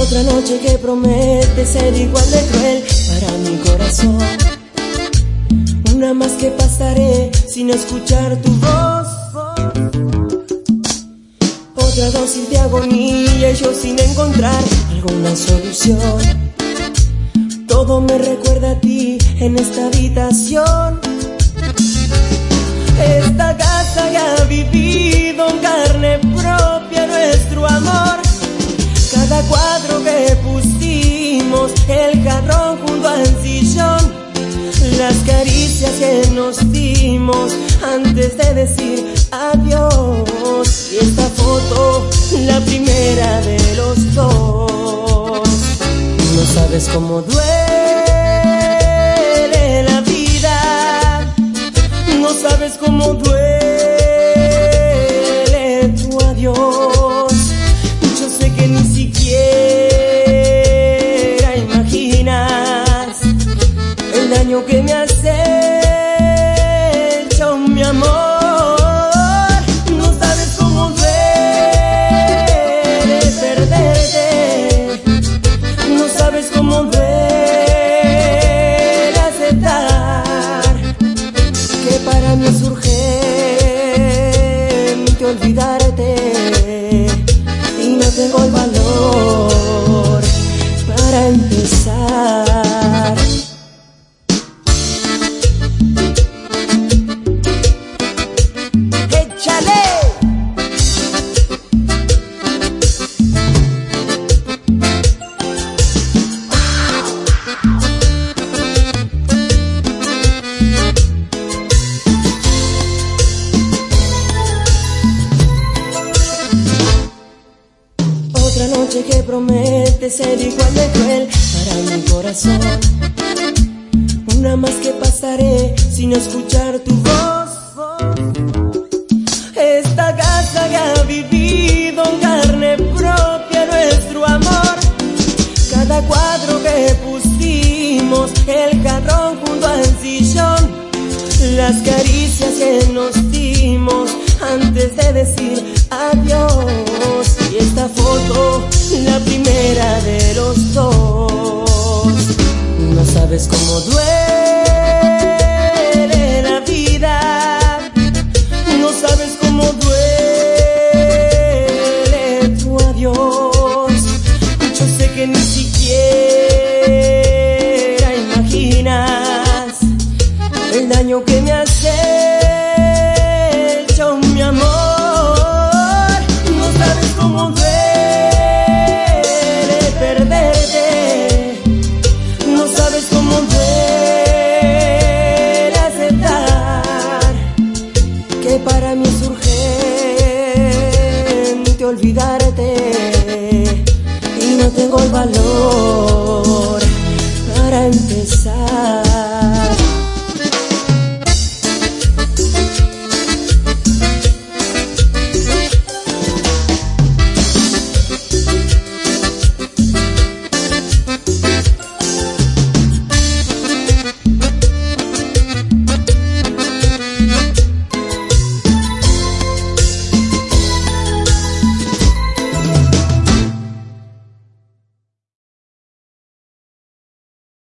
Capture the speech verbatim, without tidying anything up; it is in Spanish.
Otra noche que promete ser igual de cruel para mi corazón. Una más que pasaré sin escuchar tu voz. Otra dosis de agonía y yo sin encontrar alguna solución. Todo me recuerda a ti en esta habitación. Esta casa ya ha vivido en carne propia nuestro amor. Cada cuadro que pusimos, el jarrón junto al sillón, las caricias que nos dimos antes de decir adiós. Y esta foto, la primera de los dos. No sabes cómo duele la vida, no sabes cómo duele tu adiós. Yo sé que ni siquiera imaginas el daño que me has hecho, mi amor. No sabes cómo duele perderte, no sabes cómo duele aceptar que para mí es urgente olvidarte y no tengo el valor para empezar. Otra noche que promete ser igual de cruel para mi corazón. Una más que pasaré sin escuchar tu voz. Esta casa ya ha vivido en carne propia nuestro amor. Cada cuadro que pusimos, el jarrón junto al sillón, las caricias que nos dimos antes de decir adiós. Y esta foto, la primera de los dos. No sabes cómo duele la vida, no sabes cómo duele tu adiós. Yo sé que ni siquiera imaginas el daño que me has hecho, mi amor. No sabes cómo duele perderte, no sabes cómo duele aceptar que para mí es urgente olvidarte y no tengo el valor para empezar.